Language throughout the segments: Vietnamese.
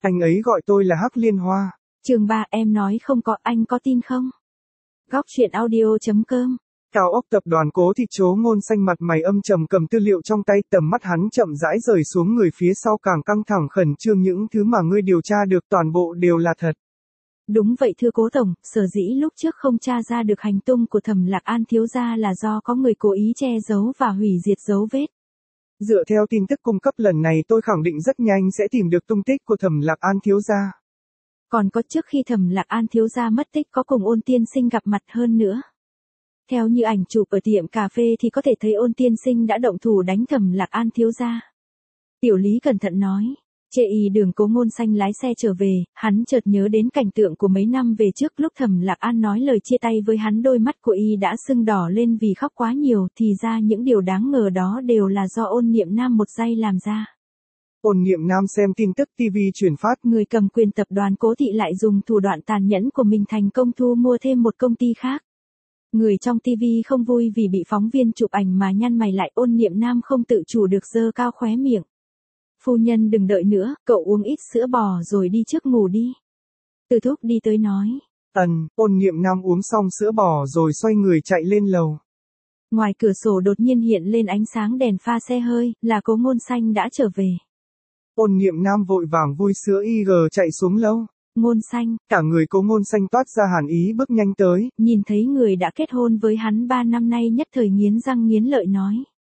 Anh ấy gọi tôi là Hắc Liên Hoa. Chương 3 em nói không có, anh có tin không? Góc truyện audio.com. Cao ốc tập đoàn Cố Thị Chố Ngôn Xanh mặt mày âm trầm cầm tư liệu trong tay, tầm mắt hắn chậm rãi rời xuống người phía sau càng căng thẳng khẩn trương, những thứ mà ngươi điều tra được toàn bộ đều là thật. Đúng vậy thưa Cố Tổng, sở dĩ lúc trước không tra ra được hành tung của Thẩm Lạc An thiếu gia là do có người cố ý che giấu và hủy diệt dấu vết. Dựa theo tin tức cung cấp lần này tôi khẳng định rất nhanh sẽ tìm được tung tích của Thẩm Lạc An thiếu gia. Còn có trước khi Thẩm Lạc An thiếu gia mất tích có cùng Ôn Tiên Sinh gặp mặt hơn nữa. Theo như ảnh chụp ở tiệm cà phê thì có thể thấy Ôn Tiên Sinh đã động thủ đánh Thẩm Lạc An thiếu gia. Tiểu Lý cẩn thận nói. Chê y đường Cố Ngôn Xanh lái xe trở về, hắn chợt nhớ đến cảnh tượng của mấy năm về trước lúc Thẩm Lạc An nói lời chia tay với hắn, đôi mắt của y đã sưng đỏ lên vì khóc quá nhiều, thì ra những điều đáng ngờ đó đều là do Ôn Niệm Nam một giây làm ra. Ôn Niệm Nam xem tin tức TV truyền phát. Người cầm quyền tập đoàn Cố Thị lại dùng thủ đoạn tàn nhẫn của mình thành công thu mua thêm một công ty khác. Người trong TV không vui vì bị phóng viên chụp ảnh mà nhăn mày lại, Ôn Niệm Nam không tự chủ được giơ cao khóe miệng. Phu nhân đừng đợi nữa, cậu uống ít sữa bò rồi đi trước ngủ đi. Từ Thúc đi tới nói. Ôn Niệm Nam uống xong sữa bò rồi xoay người chạy lên lầu. Ngoài cửa sổ đột nhiên hiện lên ánh sáng đèn pha xe hơi, là Cố Ngôn Xanh đã trở về. Ôn Niệm Nam vội vàng vui sữa IG chạy xuống lâu. Ngôn Xanh. Cả người Cố Ngôn Xanh toát ra hàn ý bước nhanh tới. Nhìn thấy người đã kết hôn với hắn 3 năm nay nhất thời nghiến răng nghiến lợi nói.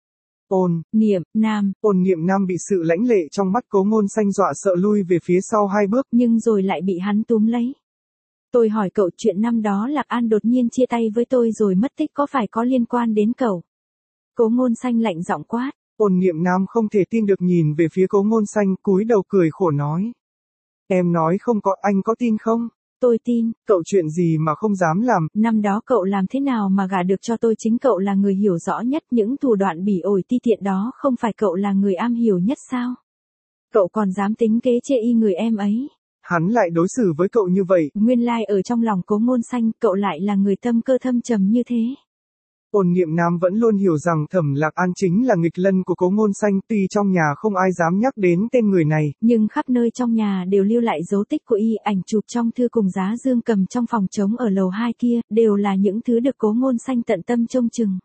Ôn Niệm Nam bị sự lãnh lệ trong mắt Cố Ngôn Xanh dọa sợ lui về phía sau 2 bước. Nhưng rồi lại bị hắn túm lấy. Tôi hỏi cậu, chuyện năm đó Lạc An đột nhiên chia tay với tôi rồi mất tích có phải có liên quan đến cậu? Cố Ngôn Xanh lạnh giọng quát. Ôn Niệm Nam không thể tin được nhìn về phía Cố Ngôn Xanh, cúi đầu cười khổ nói. Em nói không có, anh có tin không? Tôi tin. Cậu chuyện gì mà không dám làm? Năm đó cậu làm thế nào mà gả được cho tôi, chính cậu là người hiểu rõ nhất những thủ đoạn bỉ ổi ti tiện đó, không phải cậu là người am hiểu nhất sao? Cậu còn dám tính kế chê y người em ấy. Hắn lại đối xử với cậu như vậy. Nguyên lai ở trong lòng Cố Ngôn Xanh, cậu lại là người tâm cơ thâm trầm như thế. Ôn Niệm Nam vẫn luôn hiểu rằng Thẩm Lạc An chính là nghịch lân của Cố Ngôn Xanh, tuy trong nhà không ai dám nhắc đến tên người này. Nhưng khắp nơi trong nhà đều lưu lại dấu tích của y, ảnh chụp trong thư cùng giá dương cầm trong phòng trống ở lầu 2 kia, đều là những thứ được Cố Ngôn Xanh tận tâm trông chừng.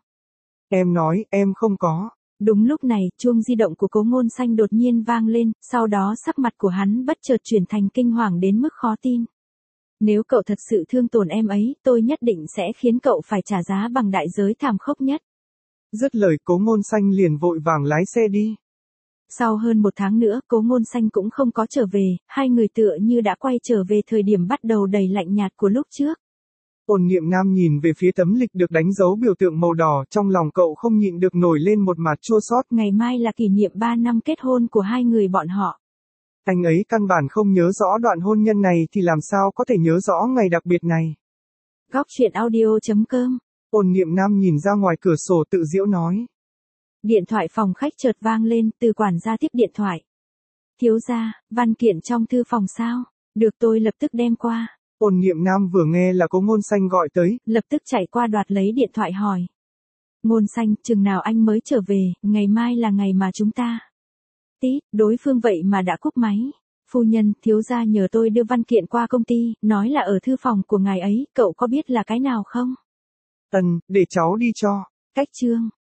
Em nói, em không có. Đúng lúc này, chuông di động của Cố Ngôn Xanh đột nhiên vang lên, sau đó sắc mặt của hắn bất chợt chuyển thành kinh hoàng đến mức khó tin. Nếu cậu thật sự thương tổn em ấy, tôi nhất định sẽ khiến cậu phải trả giá bằng đại giới thảm khốc nhất. Dứt lời Cố Ngôn Xanh liền vội vàng lái xe đi. Sau hơn 1 tháng nữa, Cố Ngôn Xanh cũng không có trở về, hai người tựa như đã quay trở về thời điểm bắt đầu đầy lạnh nhạt của lúc trước. Ôn Niệm Nam nhìn về phía tấm lịch được đánh dấu biểu tượng màu đỏ, trong lòng cậu không nhịn được nổi lên một mặt chua xót. Ngày mai là kỷ niệm 3 năm kết hôn của hai người bọn họ. Anh ấy căn bản không nhớ rõ đoạn hôn nhân này thì làm sao có thể nhớ rõ ngày đặc biệt này. Góc truyện audio.com. Ôn Niệm Nam nhìn ra ngoài cửa sổ tự giễu nói. Điện thoại phòng khách chợt vang lên, Từ quản gia tiếp điện thoại. Thiếu gia, văn kiện trong thư phòng sao? Được, tôi lập tức đem qua. Ôn Niệm Nam vừa nghe là Cố Ngôn Xanh gọi tới, lập tức chạy qua đoạt lấy điện thoại hỏi. Ngôn Xanh, chừng nào anh mới trở về, ngày mai là ngày mà chúng ta. Tít, đối phương vậy mà đã cúp máy. Phu nhân, thiếu gia nhờ tôi đưa văn kiện qua công ty, nói là ở thư phòng của ngài ấy, cậu có biết là cái nào không? Để cháu đi cho. Cách chương.